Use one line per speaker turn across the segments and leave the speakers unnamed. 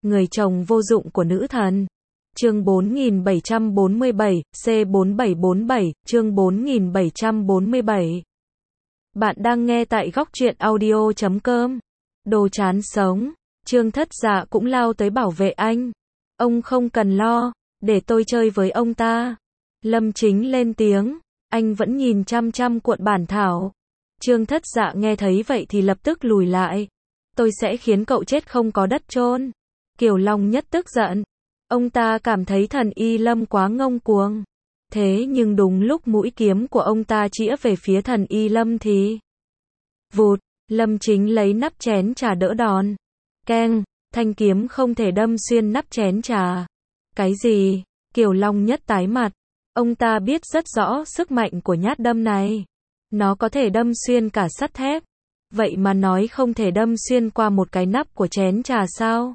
người chồng vô dụng của nữ thần. Chương 4747, C4747, chương 4747. Bạn đang nghe tại góc truyện audio.com. Đồ chán sống, Trương Thất Dạ cũng lao tới bảo vệ anh. Ông không cần lo, để tôi chơi với ông ta. Lâm Chính lên tiếng, anh vẫn nhìn chăm chăm cuộn bản thảo. Trương Thất Dạ nghe thấy vậy thì lập tức lùi lại. Tôi sẽ khiến cậu chết không có đất chôn. Kiều Long Nhất tức giận. Ông ta cảm thấy Thần Y Lâm quá ngông cuồng. Thế nhưng đúng lúc mũi kiếm của ông ta chĩa về phía Thần Y Lâm thì vụt, Lâm Chính lấy nắp chén trà đỡ đòn. Keng, thanh kiếm không thể đâm xuyên nắp chén trà. Cái gì? Kiều Long Nhất tái mặt. Ông ta biết rất rõ sức mạnh của nhát đâm này. Nó có thể đâm xuyên cả sắt thép. Vậy mà nói không thể đâm xuyên qua một cái nắp của chén trà sao?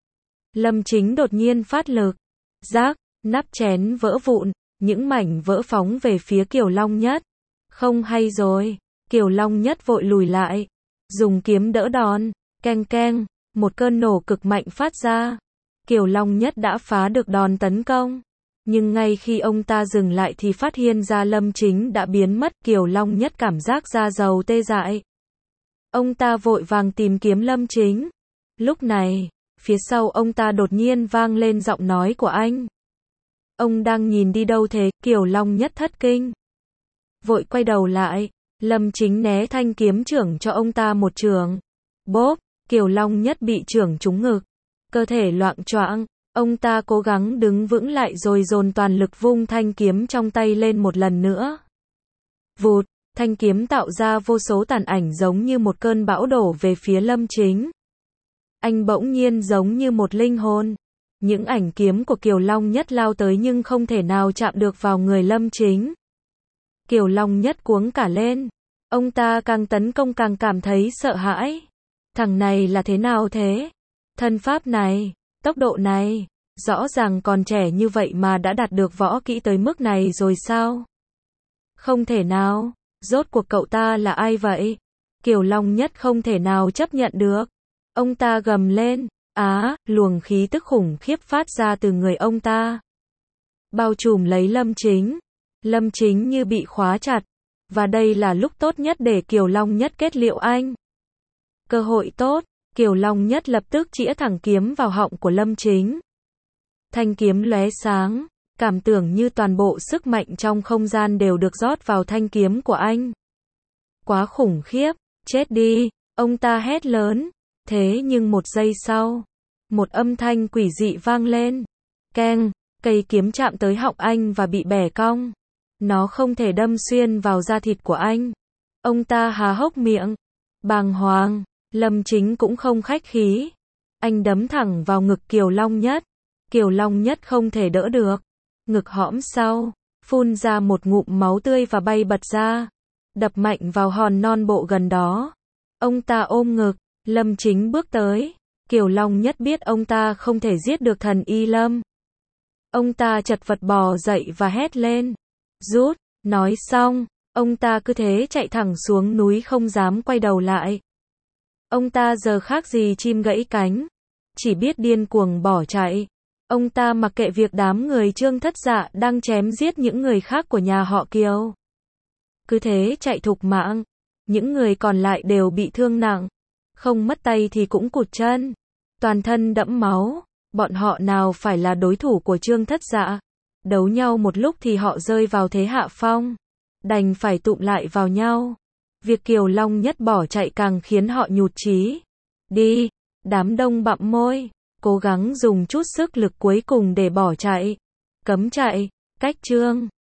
Lâm Chính đột nhiên phát lực. Rác, nắp chén vỡ vụn, những mảnh vỡ phóng về phía Kiều Long Nhất. Không hay rồi, Kiều Long Nhất vội lùi lại. Dùng kiếm đỡ đòn, keng keng, một cơn nổ cực mạnh phát ra. Kiều Long Nhất đã phá được đòn tấn công. Nhưng ngay khi ông ta dừng lại thì phát hiện ra Lâm Chính đã biến mất. Kiều Long Nhất cảm giác da dầu tê dại. Ông ta vội vàng tìm kiếm Lâm Chính. Lúc này, phía sau ông ta đột nhiên vang lên giọng nói của anh. Ông đang nhìn đi đâu thế? Kiều Long Nhất thất kinh. Vội quay đầu lại, Lâm Chính né thanh kiếm chưởng cho ông ta một chưởng. Bốp, Kiều Long Nhất bị chưởng trúng ngực. Cơ thể loạng choạng, ông ta cố gắng đứng vững lại rồi dồn toàn lực vung thanh kiếm trong tay lên một lần nữa. Vụt, thanh kiếm tạo ra vô số tàn ảnh giống như một cơn bão đổ về phía Lâm Chính. Anh bỗng nhiên giống như một linh hồn. Những ảnh kiếm của Kiều Long Nhất lao tới nhưng không thể nào chạm được vào người Lâm Chính. Kiều Long Nhất cuống cả lên. Ông ta càng tấn công càng cảm thấy sợ hãi. Thằng này là thế nào thế? Thân pháp này, tốc độ này, rõ ràng còn trẻ như vậy mà đã đạt được võ kỹ tới mức này rồi sao? Không thể nào, rốt cuộc cậu ta là ai vậy? Kiều Long Nhất không thể nào chấp nhận được. Ông ta gầm lên, luồng khí tức khủng khiếp phát ra từ người ông ta. Bao trùm lấy Lâm Chính. Lâm Chính như bị khóa chặt. Và đây là lúc tốt nhất để Kiều Long Nhất kết liễu anh. Cơ hội tốt, Kiều Long Nhất lập tức chĩa thẳng kiếm vào họng của Lâm Chính. Thanh kiếm lóe sáng, cảm tưởng như toàn bộ sức mạnh trong không gian đều được rót vào thanh kiếm của anh. Quá khủng khiếp, chết đi, ông ta hét lớn. Thế nhưng một giây sau, một âm thanh quỷ dị vang lên. Keng, cây kiếm chạm tới họng anh và bị bẻ cong. Nó không thể đâm xuyên vào da thịt của anh. Ông ta há hốc miệng, bàng hoàng. Lâm Chính cũng không khách khí. Anh đấm thẳng vào ngực Kiều Long Nhất. Kiều Long Nhất không thể đỡ được. Ngực hõm sau, phun ra một ngụm máu tươi và bay bật ra. Đập mạnh vào hòn non bộ gần đó. Ông ta ôm ngực. Lâm Chính bước tới. Kiều Long Nhất biết ông ta không thể giết được Thần Y Lâm. Ông ta chật vật bò dậy và hét lên. Rút, nói xong, ông ta cứ thế chạy thẳng xuống núi không dám quay đầu lại. Ông ta giờ khác gì chim gãy cánh. Chỉ biết điên cuồng bỏ chạy. Ông ta mặc kệ việc đám người Trương Thất Dạ đang chém giết những người khác của nhà họ Kiều. Cứ thế chạy thục mạng. Những người còn lại đều bị thương nặng. Không mất tay thì cũng cụt chân. Toàn thân đẫm máu. Bọn họ nào phải là đối thủ của Trương Thất Dạ. Đấu nhau một lúc thì họ rơi vào thế hạ phong. Đành phải tụm lại vào nhau. Việc Kiều Long Nhất bỏ chạy càng khiến họ nhụt chí. Đi, đám đông bặm môi. Cố gắng dùng chút sức lực cuối cùng để bỏ chạy. Cấm chạy, cách chương.